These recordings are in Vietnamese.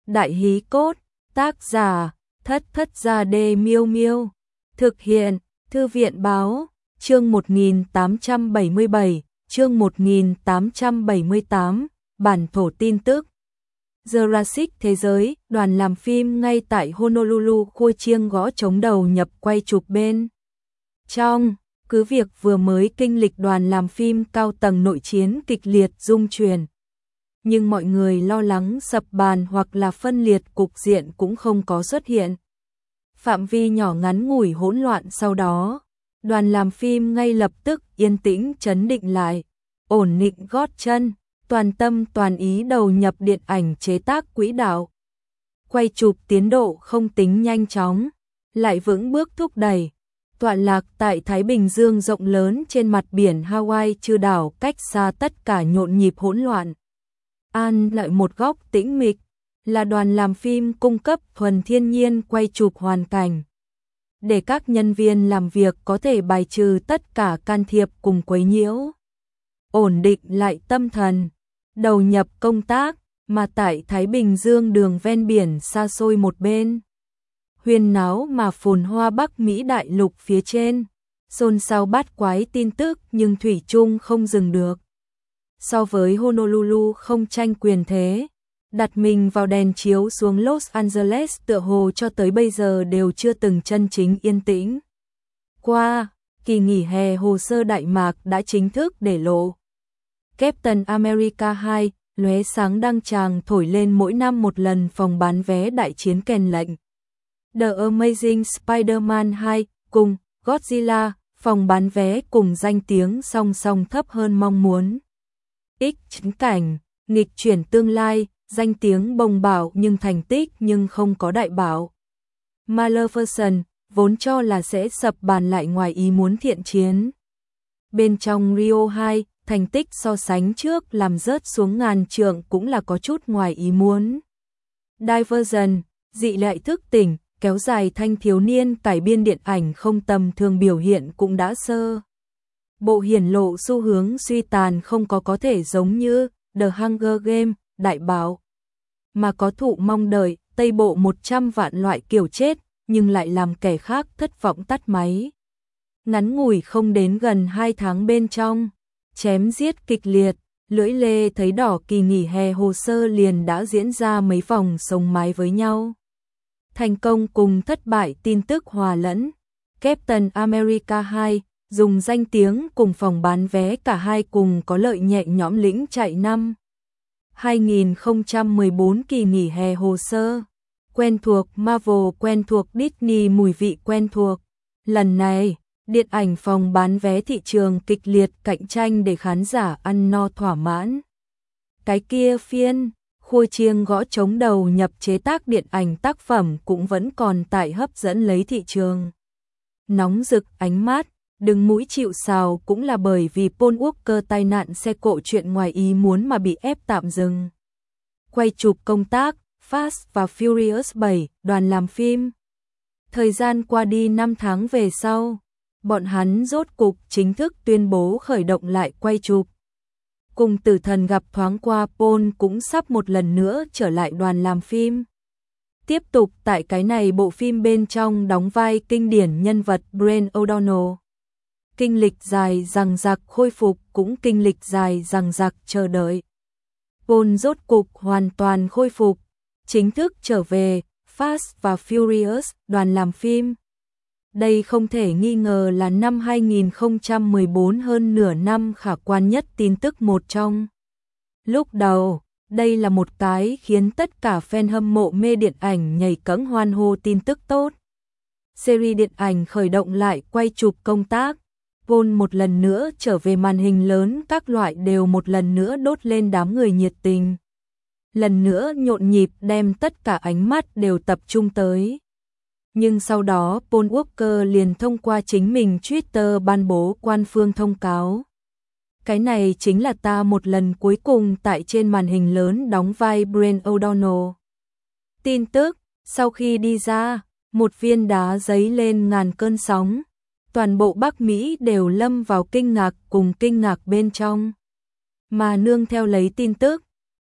Đại hí cốt, tác giả, Thất Thất Gia Đê Miêu Miêu. Thực hiện, Thư viện báo, chương 1877, chương 1878, bản thổ tin tức. Jurassic Thế giới, đoàn làm phim ngay tại Honolulu khua chiêng gõ trống đầu nhập quay chụp bên trong. Cứ việc vừa mới kinh lịch đoàn làm phim cao tầng nội chiến kịch liệt rung chuyển, nhưng mọi người lo lắng sập bàn hoặc là phân liệt cục diện cũng không có xuất hiện. Phạm vi nhỏ ngắn ngủi hỗn loạn sau đó, đoàn làm phim ngay lập tức yên tĩnh trấn định lại, ổn định gót chân, toàn tâm toàn ý đầu nhập điện ảnh chế tác quỹ đạo. Quay chụp tiến độ không tính nhanh chóng, lại vững bước thúc đẩy. Tọa lạc tại Thái Bình Dương rộng lớn trên mặt biển Hawaii trừ đảo cách xa tất cả nhộn nhịp hỗn loạn. An lại một góc tĩnh mịch, là đoàn làm phim cung cấp thuần thiên nhiên quay chụp hoàn cảnh, để các nhân viên làm việc có thể bài trừ tất cả can thiệp cùng quấy nhiễu. Ổn định lại tâm thần, đầu nhập công tác, mà tại Thái Bình Dương đường ven biển xa xôi một bên. Huyên náo mà phồn hoa Bắc Mỹ đại lục phía trên, xôn xao bát quái tin tức nhưng thủy chung không dừng được. So với Honolulu không tranh quyền thế, đặt mình vào đèn chiếu xuống Los Angeles tựa hồ cho tới bây giờ đều chưa từng chân chính yên tĩnh. Qua, kỳ nghỉ hè hồ sơ Đại Mạc đã chính thức để lộ. Captain America 2, lóe sáng đăng tràng thổi lên mỗi năm một lần phòng bán vé đại chiến kèn lệnh. The Amazing Spider-Man 2 cùng Godzilla, phòng bán vé cùng danh tiếng song song thấp hơn mong muốn. Chính cảnh, nghịch chuyển tương lai, danh tiếng bồng bẩu nhưng thành tích nhưng không có đại bảo. Maleficent, vốn cho là sẽ sập bàn lại ngoài ý muốn thiện chiến. Bên trong Rio 2, thành tích so sánh trước làm rớt xuống ngàn trượng cũng là có chút ngoài ý muốn. Divergent, dị lại thức tỉnh, kéo dài thanh thiếu niên cải biên điện ảnh không tầm thường biểu hiện cũng đã sơ bộ hiển lộ xu hướng suy tàn không có thể giống như The Hunger Game, đại bảo, mà có thụ mong đợi, Tây bộ 100 vạn loại kiểu chết, nhưng lại làm kẻ khác thất vọng tắt máy. Ngắn ngủi không đến gần 2 tháng bên trong, chém giết kịch liệt, lưỡi lê thấy đỏ kỳ nghỉ hè hồ sơ liền đã diễn ra mấy vòng sống mái với nhau. Thành công cùng thất bại tin tức hòa lẫn. Captain America 2 dùng danh tiếng cùng phòng bán vé cả hai cùng có lợi nhẹ nhõm lĩnh chạy năm 2014 kỳ nghỉ hè hồ sơ. Quen thuộc Marvel, quen thuộc Disney, mùi vị quen thuộc. Lần này, điện ảnh phòng bán vé thị trường kịch liệt cạnh tranh để khán giả ăn no thỏa mãn. Cái kia phiên khua chiêng gõ trống đầu nhập chế tác điện ảnh tác phẩm cũng vẫn còn tại hấp dẫn lấy thị trường. Nóng rực ánh mắt, đứng mũi chịu sào cũng là bởi vì Paul Walker tai nạn xe cộ chuyện ngoài ý muốn mà bị ép tạm dừng. Quay chụp công tác, Fast và Furious 7, đoàn làm phim. Thời gian qua đi 5 tháng về sau, bọn hắn rốt cục chính thức tuyên bố khởi động lại quay chụp. Cùng tử thần gặp thoáng qua, Paul cũng sắp một lần nữa trở lại đoàn làm phim. Tiếp tục tại cái này bộ phim bên trong đóng vai kinh điển nhân vật Brent O'Donnell. Kinh lịch dài dằng dặc khôi phục cũng kinh lịch dài dằng dặc chờ đợi. Paul rốt cục hoàn toàn khôi phục, chính thức trở về Fast và Furious, đoàn làm phim. Đây không thể nghi ngờ là năm 2014 hơn nửa năm khả quan nhất tin tức một trong. Lúc đầu, đây là một cái khiến tất cả fan hâm mộ mê điện ảnh nhảy cẫng hoan hô tin tức tốt. Series điện ảnh khởi động lại quay chụp công tác, Paul một lần nữa trở về màn hình lớn, các loại đều một lần nữa đốt lên đám người nhiệt tình. Lần nữa nhộn nhịp đem tất cả ánh mắt đều tập trung tới. Nhưng sau đó Paul Walker liền thông qua chính mình Twitter ban bố quan phương thông cáo. Cái này chính là ta một lần cuối cùng tại trên màn hình lớn đóng vai Brent O'Donnell. Tin tức, sau khi đi ra, một viên đá giấy lên ngàn cơn sóng. Toàn bộ Bắc Mỹ đều lâm vào kinh ngạc cùng kinh ngạc bên trong. Mà nương theo lấy tin tức,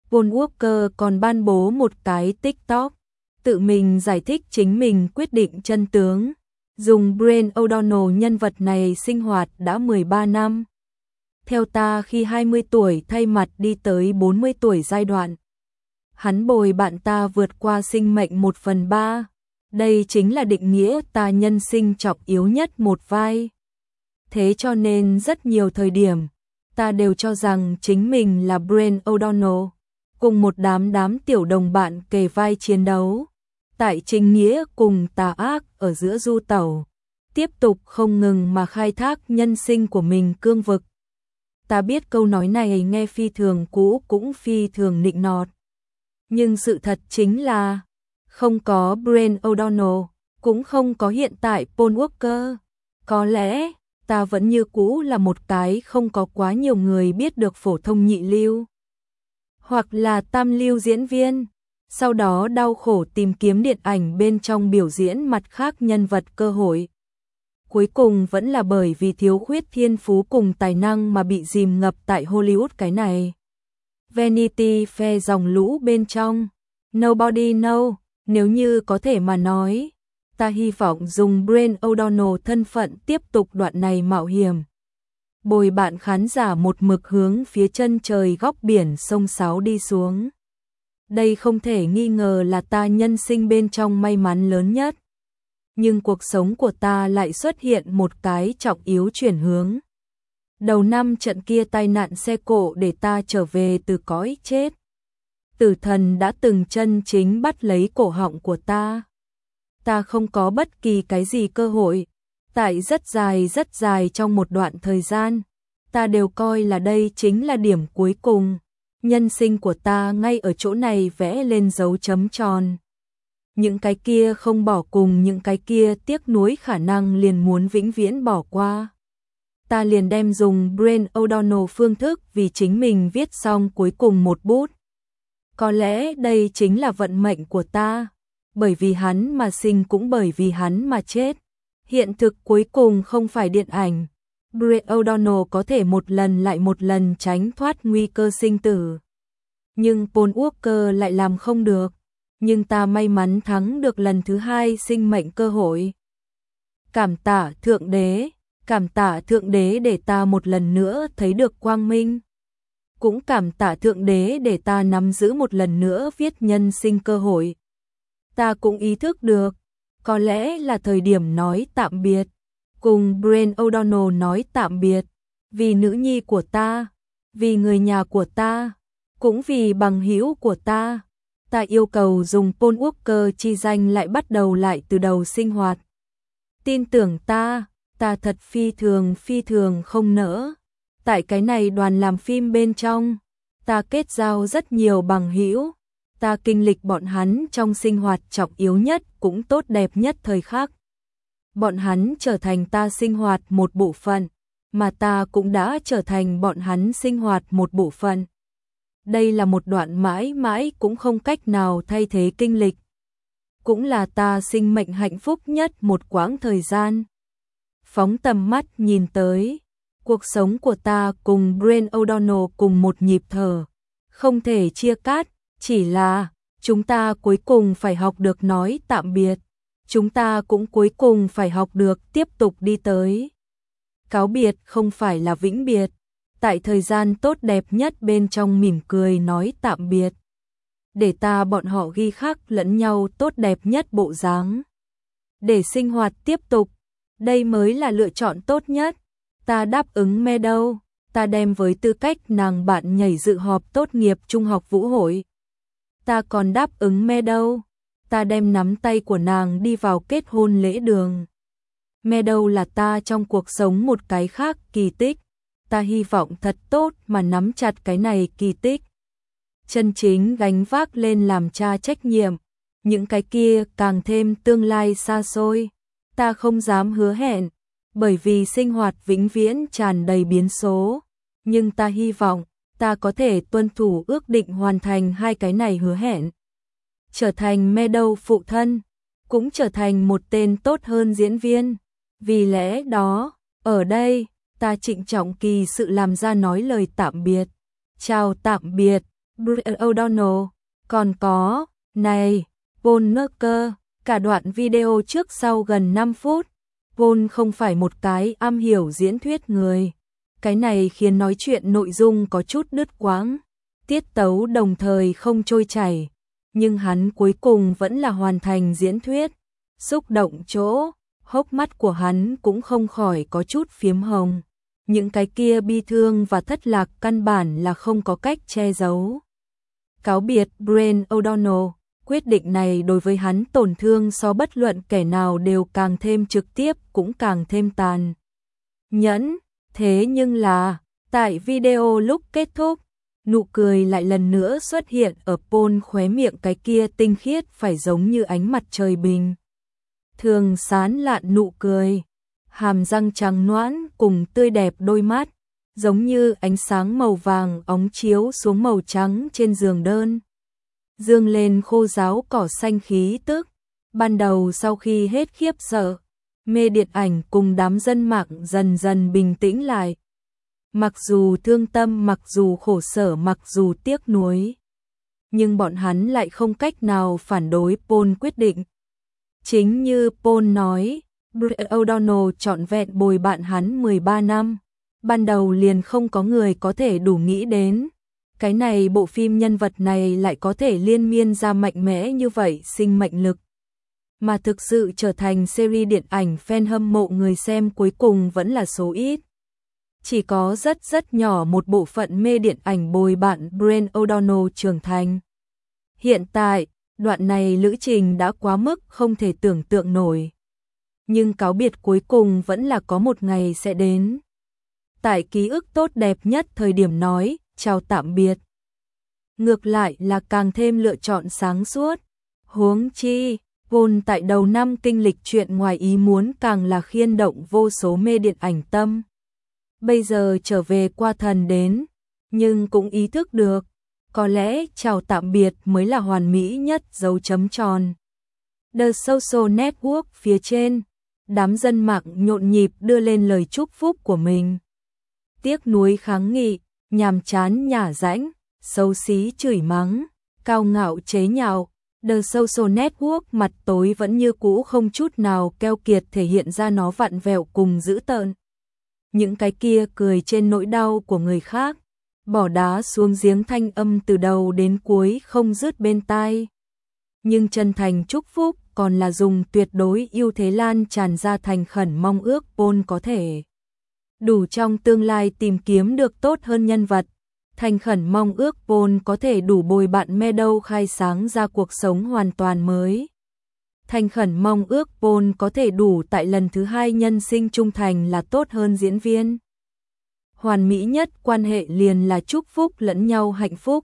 Paul Walker còn ban bố một cái TikTok, tự mình giải thích chính mình quyết định chân tướng. Dùng Brian O'Donnell, nhân vật này sinh hoạt đã 13 năm. Theo ta khi 20 tuổi thay mặt đi tới 40 tuổi giai đoạn. Hắn bồi bạn ta vượt qua sinh mệnh 1/3. Đây chính là định nghĩa ta nhân sinh trọng yếu nhất một vai. Thế cho nên rất nhiều thời điểm, ta đều cho rằng chính mình là Brian O'Donnell, cùng một đám tiểu đồng bạn kề vai chiến đấu. Tại chính nghĩa cùng tà ác ở giữa du tẩu, tiếp tục không ngừng mà khai thác nhân sinh của mình cương vực. Ta biết câu nói này nghe phi thường cũ cũng phi thường nịnh nọt. Nhưng sự thật chính là, không có Brian O'Donnell, cũng không có hiện tại Paul Walker. Có lẽ, ta vẫn như cũ là một cái không có quá nhiều người biết được phổ thông nhị lưu. Hoặc là tam lưu diễn viên. Sau đó đau khổ tìm kiếm điện ảnh bên trong biểu diễn mặt khác nhân vật cơ hội. Cuối cùng vẫn là bởi vì thiếu khuyết thiên phú cùng tài năng mà bị dìm ngập tại Hollywood cái này. Vanity Fair dòng lũ bên trong. Nobody know, nếu như có thể mà nói. Ta hy vọng dùng Brian O'Donnell thân phận tiếp tục đoạn này mạo hiểm. Bồi bạn khán giả một mực hướng phía chân trời góc biển sông Sáo đi xuống. Đây không thể nghi ngờ là ta nhân sinh bên trong may mắn lớn nhất. Nhưng cuộc sống của ta lại xuất hiện một cái trọng yếu chuyển hướng. Đầu năm trận kia tai nạn xe cộ để ta trở về từ cõi chết. Tử thần đã từng chân chính bắt lấy cổ họng của ta. Ta không có bất kỳ cái gì cơ hội. Tại rất dài trong một đoạn thời gian, ta đều coi là đây chính là điểm cuối cùng. Nhân sinh của ta ngay ở chỗ này vẽ lên dấu chấm tròn. Những cái kia không bỏ cùng những cái kia tiếc nuối khả năng liền muốn vĩnh viễn bỏ qua. Ta liền đem dùng Brian O'Donnell phương thức vì chính mình viết xong cuối cùng một bút. Có lẽ đây chính là vận mệnh của ta. Bởi vì hắn mà sinh cũng bởi vì hắn mà chết. Hiện thực cuối cùng không phải điện ảnh. Brian O'Donnell có thể một lần lại một lần tránh thoát nguy cơ sinh tử. Nhưng Paul Walker lại làm không được. Nhưng ta may mắn thắng được lần thứ 2 sinh mệnh cơ hội. Cảm tạ Thượng Đế để ta một lần nữa thấy được quang minh. Cũng cảm tạ Thượng Đế để ta nắm giữ một lần nữa viết nhân sinh cơ hội. Ta cũng ý thức được, có lẽ là thời điểm nói tạm biệt. Cùng Brian O'Donnell nói tạm biệt. Vì nữ nhi của ta, vì người nhà của ta, cũng vì bằng hữu của ta. Ta yêu cầu dùng Paul Walker chi danh lại bắt đầu lại từ đầu sinh hoạt. Tin tưởng ta thật phi thường không nỡ. Tại cái này đoàn làm phim bên trong, ta kết giao rất nhiều bằng hữu. Ta kinh lịch bọn hắn trong sinh hoạt trọng yếu nhất cũng tốt đẹp nhất thời khắc. Bọn hắn trở thành ta sinh hoạt một bộ phận, mà ta cũng đã trở thành bọn hắn sinh hoạt một bộ phận. Đây là một đoạn mãi mãi cũng không cách nào thay thế kinh lịch. Cũng là ta sinh mệnh hạnh phúc nhất một quãng thời gian. Phóng tầm mắt nhìn tới, cuộc sống của ta cùng Brian O'Donnell cùng một nhịp thở, không thể chia cắt, chỉ là chúng ta cuối cùng phải học được nói tạm biệt. Chúng ta cũng cuối cùng phải học được tiếp tục đi tới. Cáo biệt không phải là vĩnh biệt. Tại thời gian tốt đẹp nhất bên trong mỉm cười nói tạm biệt. Để ta bọn họ ghi khắc lẫn nhau tốt đẹp nhất bộ dáng. Để sinh hoạt tiếp tục. Đây mới là lựa chọn tốt nhất. Ta đáp ứng Meadow. Ta đem với tư cách nàng bạn nhảy dự họp tốt nghiệp trung học vũ hội. Ta còn đáp ứng Meadow. Ta đem nắm tay của nàng đi vào kết hôn lễ đường. Meadow là ta trong cuộc sống một cái khác kỳ tích. Ta hy vọng thật tốt mà nắm chặt cái này kỳ tích. Chân chính gánh vác lên làm cha trách nhiệm. Những cái kia càng thêm tương lai xa xôi. Ta không dám hứa hẹn, bởi vì sinh hoạt vĩnh viễn tràn đầy biến số. Nhưng ta hy vọng ta có thể tuân thủ ước định hoàn thành hai cái này hứa hẹn. Trở thành Meadow phụ thân, cũng trở thành một tên tốt hơn diễn viên. Vì lẽ đó, ở đây, ta trịnh trọng kỳ sự làm ra nói lời tạm biệt. Chào tạm biệt, Brett O'Donnell, còn có, này, Paul Walker, cả đoạn video trước sau gần 5 phút. Paul không phải một cái am hiểu diễn thuyết người. Cái này khiến nói chuyện nội dung có chút đứt quãng, tiết tấu đồng thời không trôi chảy, nhưng hắn cuối cùng vẫn là hoàn thành diễn thuyết. Xúc động chỗ, hốc mắt của hắn cũng không khỏi có chút phiếm hồng. Những cái kia bi thương và thất lạc căn bản là không có cách che giấu. Cáo biệt Brett O'Donnell, quyết định này đối với hắn tổn thương so bất luận kẻ nào đều càng thêm trực tiếp cũng càng thêm tàn nhẫn. Thế nhưng là, tại video lúc kết thúc, nụ cười lại lần nữa xuất hiện ở Paul khóe miệng, cái kia tinh khiết phải giống như ánh mặt trời bình thường sán lạn nụ cười, hàm răng trắng nõn cùng tươi đẹp đôi mắt, giống như ánh sáng màu vàng óng chiếu xuống màu trắng trên giường đơn, dương lên khô ráo cỏ xanh khí tức. Ban đầu sau khi hết khiếp sợ, mê điện ảnh cùng đám dân mạng dần dần bình tĩnh lại. Mặc dù thương tâm, mặc dù khổ sở, mặc dù tiếc nuối, nhưng bọn hắn lại không cách nào phản đối Paul quyết định. Chính như Paul nói, Brett O'Donnell trọn vẹn bồi bạn hắn 13 năm. Ban đầu liền không có người có thể đủ nghĩ đến. Cái này bộ phim nhân vật này lại có thể liên miên ra mạnh mẽ như vậy sinh mệnh lực. Mà thực sự trở thành series điện ảnh fan hâm mộ người xem cuối cùng vẫn là số ít. Chỉ có rất nhỏ một bộ phận mê điện ảnh bồi bạn Brett O'Donnell trưởng thành. Hiện tại, đoạn này lữ trình đã quá mức không thể tưởng tượng nổi. Nhưng cáo biệt cuối cùng vẫn là có một ngày sẽ đến. Tại ký ức tốt đẹp nhất thời điểm nói, chào tạm biệt. Ngược lại là càng thêm lựa chọn sáng suốt. Huống chi, Paul tại đầu năm kinh lịch chuyện ngoài ý muốn càng là khiên động vô số mê điện ảnh tâm. Bây giờ trở về qua thần đến, nhưng cũng ý thức được, có lẽ chào tạm biệt mới là hoàn mỹ nhất dấu chấm tròn. The Social Network phía trên, đám dân mạng nhộn nhịp đưa lên lời chúc phúc của mình. Tiếc nuối kháng nghị, nhàm chán nhả rãnh, xấu xí chửi mắng, cao ngạo chế nhạo. The Social Network mặt tối vẫn như cũ không chút nào keo kiệt thể hiện ra nó vặn vẹo cùng dữ tợn. Những cái kia cười trên nỗi đau của người khác, bỏ đá xuống giếng thanh âm từ đầu đến cuối không dứt bên tai. Nhưng chân thành chúc phúc còn là dùng tuyệt đối ưu thế lan tràn ra, thành khẩn mong ước Paul có thể đủ trong tương lai tìm kiếm được tốt hơn nhân vật. Thành khẩn mong ước Paul có thể đủ bồi bạn Meadow khai sáng ra cuộc sống hoàn toàn mới. Thành khẩn mong ước Paul có thể đủ tại lần thứ 2 nhân sinh trung thành là tốt hơn diễn viên. Hoàn mỹ nhất quan hệ liền là chúc phúc lẫn nhau hạnh phúc.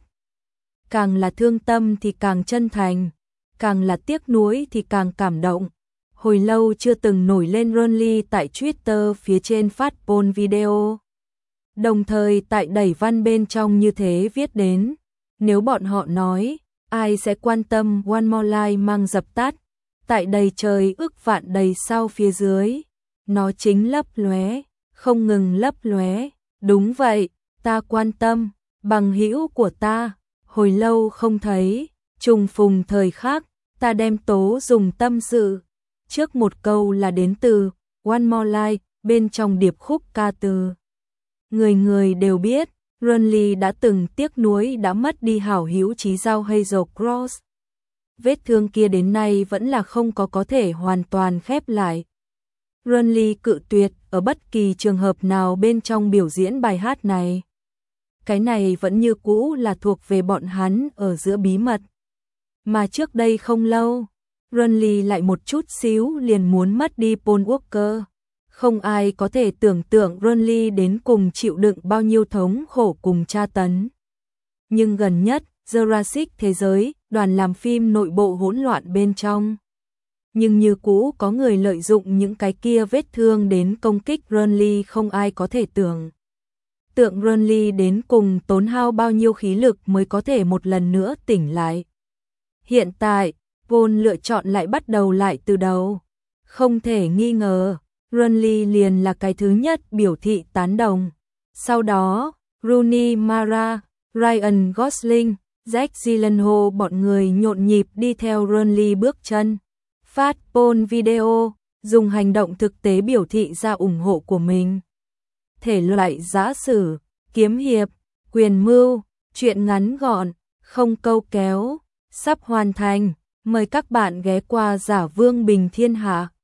Càng là thương tâm thì càng chân thành, càng là tiếc nuối thì càng cảm động. Hồi lâu chưa từng nổi lên Ronly tại Twitter phía trên phát Paul video. Đồng thời tại đẩy văn bên trong như thế viết đến, nếu bọn họ nói, ai sẽ quan tâm One More Life mang dập tắt, tại đầy trời ức vạn đầy sao phía dưới, nó chính lấp lóe, không ngừng lấp lóe. Đúng vậy, ta quan tâm, bằng hữu của ta, hồi lâu không thấy, trùng phùng thời khắc, ta đem tố dùng tâm sự. Trước một câu là đến từ One More Life, bên trong điệp khúc ca từ. Người người đều biết, Ronly đã từng tiếc nuối đã mất đi hảo hữu chí giao Hazel Cross. Vết thương kia đến nay vẫn là không có thể hoàn toàn khép lại. Ronly cự tuyệt ở bất kỳ trường hợp nào bên trong biểu diễn bài hát này. Cái này vẫn như cũ là thuộc về bọn hắn ở giữa bí mật. Mà trước đây không lâu, Ronly lại một chút xíu liền muốn mất đi Paul Walker. Không ai có thể tưởng tượng Ronly đến cùng chịu đựng bao nhiêu thống khổ cùng tra tấn. Nhưng gần nhất, Jurassic thế giới, đoàn làm phim nội bộ hỗn loạn bên trong. Nhưng như cũ có người lợi dụng những cái kia vết thương đến công kích Ronly, không ai có thể tưởng tượng Ronly đến cùng tốn hao bao nhiêu khí lực mới có thể một lần nữa tỉnh lại. Hiện tại, Paul lựa chọn lại bắt đầu lại từ đầu. Không thể nghi ngờ, Ronly liền là cái thứ nhất biểu thị tán đồng. Sau đó, Rooney Mara, Ryan Gosling, Jack Gyllenhaal bọn người nhộn nhịp đi theo Renly bước chân. Phát poll video, dùng hành động thực tế biểu thị ra ủng hộ của mình. Thể loại giã sử, kiếm hiệp, quyền mưu, truyện ngắn gọn, không câu kéo, sắp hoàn thành. Mời các bạn ghé qua Giả Vương Bình Thiên Hạ.